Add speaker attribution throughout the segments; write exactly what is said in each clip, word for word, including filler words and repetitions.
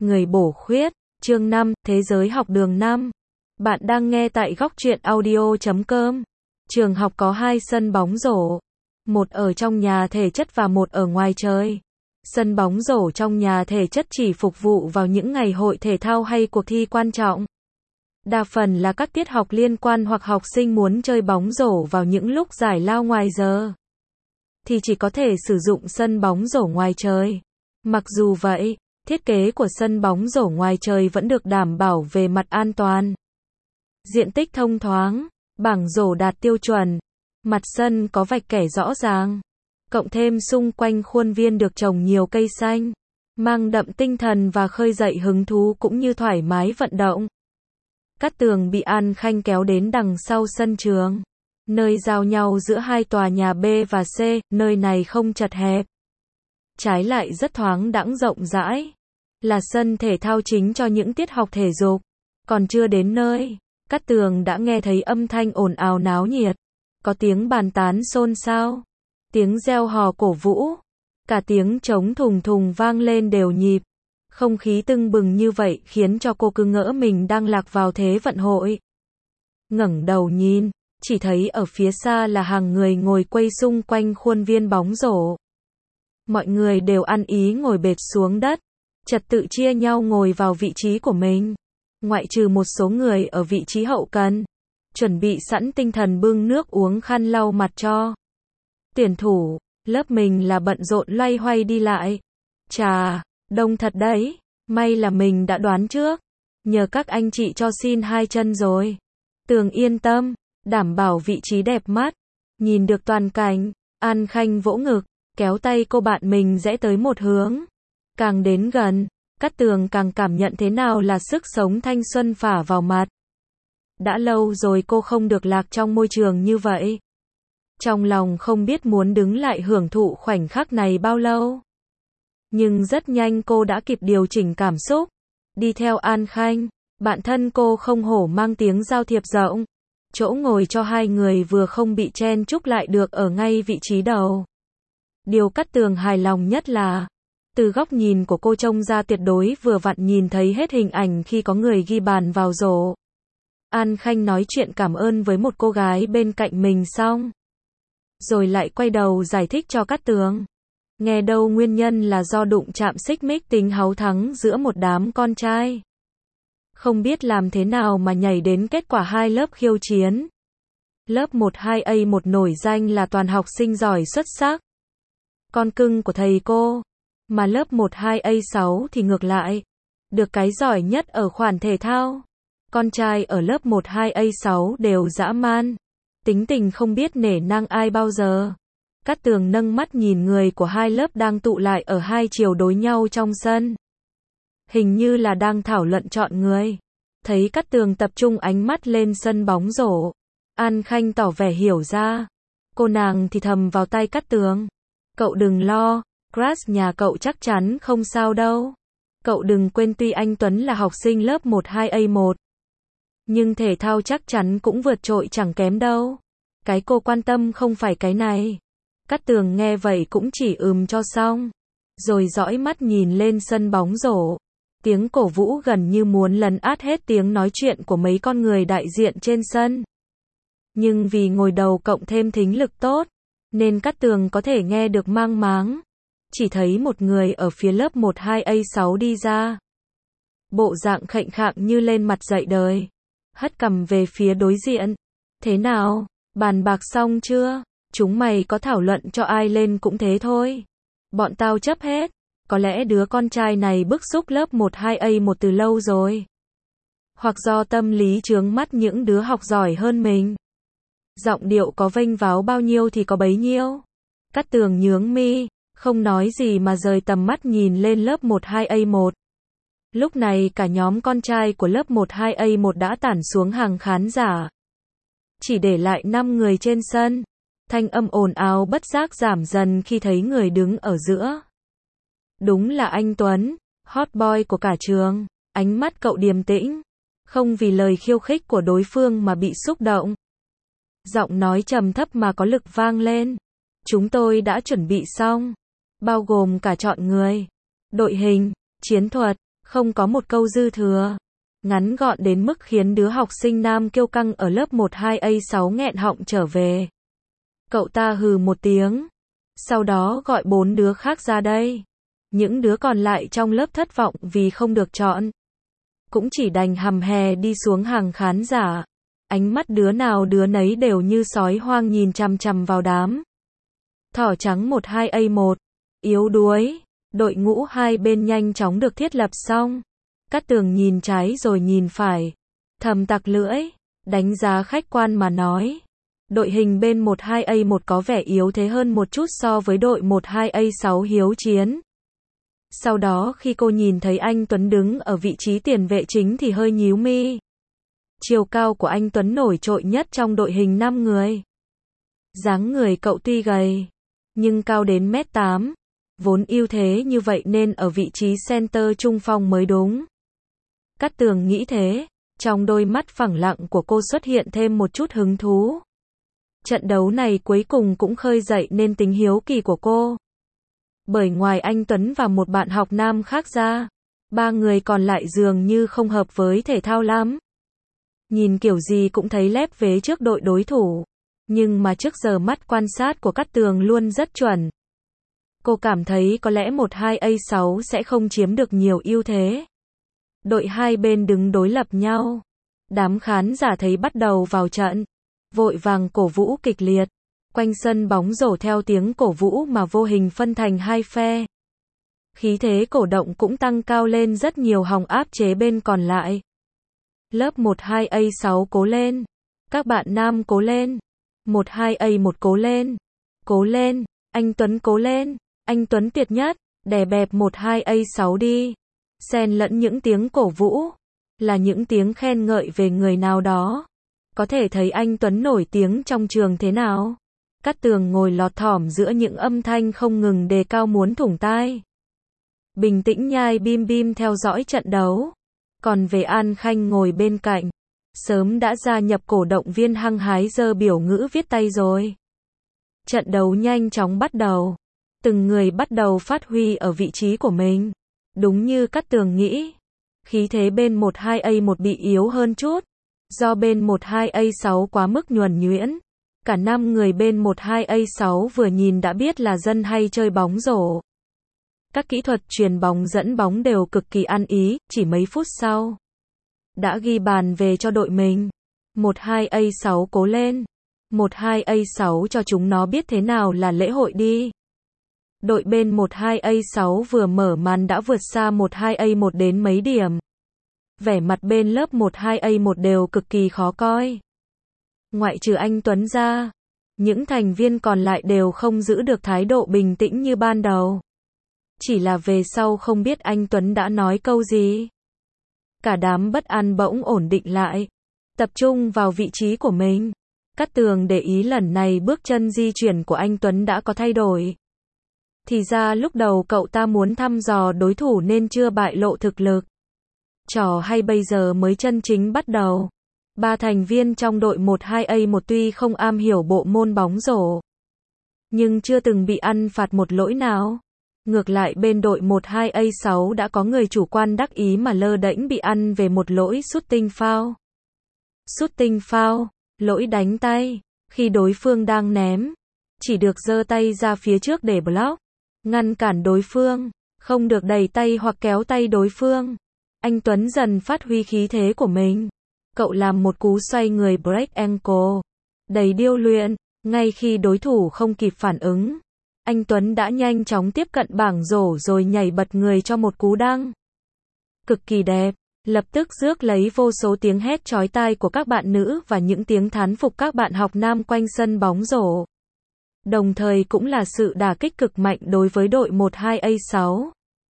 Speaker 1: Người bổ khuyết, chương năm, Thế giới học đường năm. Bạn đang nghe tại góc truyện audio chấm com. Trường học có hai sân bóng rổ. Một ở trong nhà thể chất và một ở ngoài trời. Sân bóng rổ trong nhà thể chất chỉ phục vụ vào những ngày hội thể thao hay cuộc thi quan trọng. Đa phần là các tiết học liên quan hoặc học sinh muốn chơi bóng rổ vào những lúc giải lao ngoài giờ. Thì chỉ có thể sử dụng sân bóng rổ ngoài trời. Mặc dù vậy, thiết kế của sân bóng rổ ngoài trời vẫn được đảm bảo về mặt an toàn. Diện tích thông thoáng, bảng rổ đạt tiêu chuẩn, mặt sân có vạch kẻ rõ ràng, cộng thêm xung quanh khuôn viên được trồng nhiều cây xanh, mang đậm tinh thần và khơi dậy hứng thú cũng như thoải mái vận động. Cát tường bị An Khanh kéo đến đằng sau sân trường, nơi giao nhau giữa hai tòa nhà B và C, nơi này không chật hẹp. Trái lại rất thoáng đãng rộng rãi, là sân thể thao chính cho những tiết học thể dục. Còn chưa đến nơi, Cát tường đã nghe thấy âm thanh ồn ào náo nhiệt, có tiếng bàn tán xôn xao, tiếng reo hò cổ vũ, cả tiếng trống thùng thùng vang lên đều nhịp. Không khí tưng bừng như vậy khiến cho cô cứ ngỡ mình đang lạc vào thế vận hội. Ngẩng đầu nhìn, chỉ thấy ở phía xa là hàng người ngồi quây xung quanh khuôn viên bóng rổ. Mọi người đều ăn ý ngồi bệt xuống đất, trật tự chia nhau ngồi vào vị trí của mình. Ngoại trừ một số người ở vị trí hậu cần, chuẩn bị sẵn tinh thần bưng nước uống khăn lau mặt cho tuyển thủ. Lớp mình là bận rộn loay hoay đi lại. Chà, đông thật đấy, may là mình đã đoán trước. Nhờ các anh chị cho xin hai chân rồi. Tường yên tâm, đảm bảo vị trí đẹp mắt, nhìn được toàn cảnh. An Khanh vỗ ngực, kéo tay cô bạn mình rẽ tới một hướng. Càng đến gần, Cát tường càng cảm nhận thế nào là sức sống thanh xuân phả vào mặt. Đã lâu rồi cô không được lạc trong môi trường như vậy. Trong lòng không biết muốn đứng lại hưởng thụ khoảnh khắc này bao lâu. Nhưng rất nhanh cô đã kịp điều chỉnh cảm xúc. Đi theo An Khanh, bạn thân cô không hổ mang tiếng giao thiệp rộng. Chỗ ngồi cho hai người vừa không bị chen chúc lại được ở ngay vị trí đầu. Điều Cát tường hài lòng nhất là, từ góc nhìn của cô trông ra tuyệt đối vừa vặn nhìn thấy hết hình ảnh khi có người ghi bàn vào rổ. An Khanh nói chuyện cảm ơn với một cô gái bên cạnh mình xong, rồi lại quay đầu giải thích cho Cát tường. Nghe đâu nguyên nhân là do đụng chạm xích mích tính háu thắng giữa một đám con trai. Không biết làm thế nào mà nhảy đến kết quả hai lớp khiêu chiến. Lớp một hai A một nổi danh là toàn học sinh giỏi xuất sắc, con cưng của thầy cô. Mà lớp một hai A sáu thì ngược lại, được cái giỏi nhất ở khoản thể thao. Con trai ở lớp một hai A sáu đều dã man, tính tình không biết nể nang ai bao giờ. Cát tường nâng mắt nhìn người của hai lớp đang tụ lại ở hai chiều đối nhau trong sân. Hình như là đang thảo luận chọn người. Thấy Cát tường tập trung ánh mắt lên sân bóng rổ, An Khanh tỏ vẻ hiểu ra. Cô nàng thì thầm vào tai Cát tường. Cậu đừng lo, crush nhà cậu chắc chắn không sao đâu. Cậu đừng quên tuy anh Tuấn là học sinh lớp một hai A một, nhưng thể thao chắc chắn cũng vượt trội chẳng kém đâu. Cái cô quan tâm không phải cái này. Cát tường nghe vậy cũng chỉ ừm cho xong, rồi dõi mắt nhìn lên sân bóng rổ. Tiếng cổ vũ gần như muốn lấn át hết tiếng nói chuyện của mấy con người đại diện trên sân. Nhưng vì ngồi đầu cộng thêm thính lực tốt, nên Cát tường có thể nghe được mang máng. Chỉ thấy một người ở phía lớp một hai A sáu đi ra. Bộ dạng khệnh khạng như lên mặt dạy đời. Hất cằm về phía đối diện. Thế nào, bàn bạc xong chưa? Chúng mày có thảo luận cho ai lên cũng thế thôi. Bọn tao chấp hết. Có lẽ đứa con trai này bức xúc lớp một hai A một từ lâu rồi. Hoặc do tâm lý chướng mắt những đứa học giỏi hơn mình. Giọng điệu có vênh váo bao nhiêu thì có bấy nhiêu. Cát tường nhướng mi, không nói gì mà rời tầm mắt nhìn lên lớp một hai A một. Lúc này cả nhóm con trai của lớp một hai A một đã tản xuống hàng khán giả. Chỉ để lại năm người trên sân. Thanh âm ồn ào bất giác giảm dần khi thấy người đứng ở giữa. Đúng là anh Tuấn, hot boy của cả trường. Ánh mắt cậu điềm tĩnh, không vì lời khiêu khích của đối phương mà bị xúc động. Giọng nói trầm thấp mà có lực vang lên. Chúng tôi đã chuẩn bị xong, bao gồm cả chọn người, đội hình, chiến thuật, Không có một câu dư thừa. Ngắn gọn đến mức khiến đứa học sinh nam kiêu căng ở lớp một hai A sáu nghẹn họng trở về. Cậu ta hừ một tiếng. Sau đó gọi bốn đứa khác ra đây. Những đứa còn lại trong lớp thất vọng vì không được chọn. Cũng chỉ đành hầm hè đi xuống hàng khán giả. Ánh mắt đứa nào đứa nấy đều như sói hoang nhìn chằm chằm vào đám. Thỏ trắng một hai A một. Yếu đuối. Đội ngũ hai bên nhanh chóng được thiết lập xong. Cát Tường nhìn trái rồi nhìn phải. Thầm tặc lưỡi. Đánh giá khách quan mà nói. Đội hình bên một hai A một có vẻ yếu thế hơn một chút so với đội một hai A sáu hiếu chiến. Sau đó khi cô nhìn thấy anh Tuấn đứng ở vị trí tiền vệ chính thì hơi nhíu mi. Chiều cao của anh Tuấn nổi trội nhất trong đội hình năm người. Dáng người cậu tuy gầy, nhưng cao đến mét tám. Vốn ưu thế như vậy nên ở vị trí center trung phong mới đúng. Cát Tường nghĩ thế, trong đôi mắt phẳng lặng của cô xuất hiện thêm một chút hứng thú. Trận đấu này cuối cùng cũng khơi dậy nên tính hiếu kỳ của cô. Bởi ngoài anh Tuấn và một bạn học nam khác ra, ba người còn lại dường như không hợp với thể thao lắm. Nhìn kiểu gì cũng thấy lép vế trước đội đối thủ. Nhưng mà trước giờ mắt quan sát của Cát Tường luôn rất chuẩn. Cô cảm thấy có lẽ một hai A sáu sẽ không chiếm được nhiều ưu thế. Đội hai bên đứng đối lập nhau. Đám khán giả thấy bắt đầu vào trận. Vội vàng cổ vũ kịch liệt. Quanh sân bóng rổ theo tiếng cổ vũ mà vô hình phân thành hai phe. Khí thế cổ động cũng tăng cao lên rất nhiều hòng áp chế bên còn lại. Lớp một hai A sáu cố lên. Các bạn nam cố lên. một hai A một cố lên. Cố lên. Anh Tuấn cố lên. Anh Tuấn tuyệt nhất. Đè bẹp một hai A sáu đi. Xen lẫn những tiếng cổ vũ. Là những tiếng khen ngợi về người nào đó. Có thể thấy anh Tuấn nổi tiếng trong trường thế nào. Cát Tường ngồi lọt thỏm giữa những âm thanh không ngừng đề cao muốn thủng tai. Bình tĩnh nhai bim bim theo dõi trận đấu. Còn về An Khanh ngồi bên cạnh. Sớm đã gia nhập cổ động viên hăng hái giơ biểu ngữ viết tay rồi. Trận đấu nhanh chóng bắt đầu. Từng người bắt đầu phát huy ở vị trí của mình. Đúng như Cát Tường nghĩ. Khí thế bên một hai A một bị yếu hơn chút. Do bên một hai A sáu quá mức nhuần nhuyễn. Cả năm người bên một hai A sáu vừa nhìn đã biết là dân hay chơi bóng rổ. Các kỹ thuật truyền bóng dẫn bóng đều cực kỳ ăn ý, chỉ mấy phút sau. Đã ghi bàn về cho đội mình. một hai A sáu cố lên. một hai A sáu cho chúng nó biết thế nào là lễ hội đi. Đội bên một hai A sáu vừa mở màn đã vượt xa một hai A một đến mấy điểm. Vẻ mặt bên lớp một hai A một đều cực kỳ khó coi. Ngoại trừ anh Tuấn ra, những thành viên còn lại đều không giữ được thái độ bình tĩnh như ban đầu. Chỉ là về sau không biết anh Tuấn đã nói câu gì. Cả đám bất an bỗng ổn định lại, tập trung vào vị trí của mình. Cát Tường để ý lần này bước chân di chuyển của anh Tuấn đã có thay đổi. Thì ra lúc đầu cậu ta muốn thăm dò đối thủ nên chưa bại lộ thực lực. Trò hay bây giờ mới chân chính bắt đầu. Ba thành viên trong đội một hai A một tuy không am hiểu bộ môn bóng rổ, nhưng chưa từng bị ăn phạt một lỗi nào. Ngược lại bên đội một hai A sáu đã có người chủ quan đắc ý mà lơ đễnh bị ăn về một lỗi shooting foul. Shooting foul, lỗi đánh tay, khi đối phương đang ném, chỉ được giơ tay ra phía trước để block, ngăn cản đối phương, không được đẩy tay hoặc kéo tay đối phương. Anh Tuấn dần phát huy khí thế của mình. Cậu làm một cú xoay người break ankle, đầy điêu luyện, ngay khi đối thủ không kịp phản ứng. Anh Tuấn đã nhanh chóng tiếp cận bảng rổ rồi nhảy bật người cho một cú đăng. Cực kỳ đẹp, lập tức rước lấy vô số tiếng hét chói tai của các bạn nữ và những tiếng thán phục các bạn học nam quanh sân bóng rổ. Đồng thời cũng là sự đả kích cực mạnh đối với đội một hai A sáu.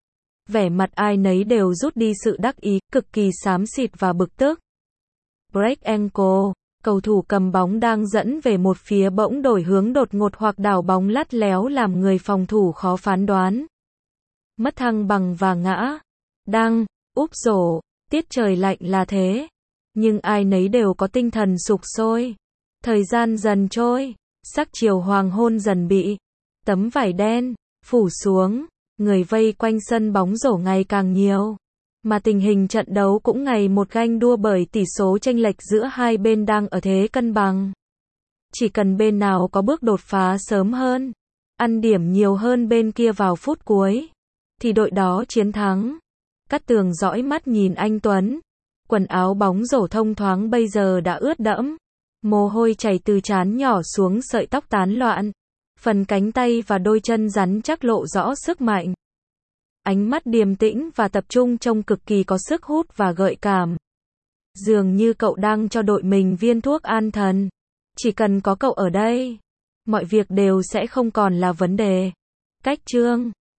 Speaker 1: Vẻ mặt ai nấy đều rút đi sự đắc ý, cực kỳ xám xịt và bực tức. Break ankle, cầu thủ cầm bóng đang dẫn về một phía bỗng đổi hướng đột ngột hoặc đảo bóng lắt léo làm người phòng thủ khó phán đoán. Mất thăng bằng và ngã. Đăng, úp rổ, tiết trời lạnh là thế. Nhưng ai nấy đều có tinh thần sục sôi. Thời gian dần trôi, sắc chiều hoàng hôn dần bị tấm vải đen phủ xuống, người vây quanh sân bóng rổ ngày càng nhiều. Mà tình hình trận đấu cũng ngày một ganh đua bởi tỷ số chênh lệch giữa hai bên đang ở thế cân bằng. Chỉ cần bên nào có bước đột phá sớm hơn, ăn điểm nhiều hơn bên kia vào phút cuối, thì đội đó chiến thắng. Cát Tường dõi mắt nhìn anh Tuấn. Quần áo bóng rổ thông thoáng bây giờ đã ướt đẫm. Mồ hôi chảy từ trán nhỏ xuống sợi tóc tán loạn. Phần cánh tay và đôi chân rắn chắc lộ rõ sức mạnh. Ánh mắt điềm tĩnh và tập trung trông cực kỳ có sức hút và gợi cảm. Dường như cậu đang cho đội mình viên thuốc an thần. Chỉ cần có cậu ở đây, mọi việc đều sẽ không còn là vấn đề. Cách chương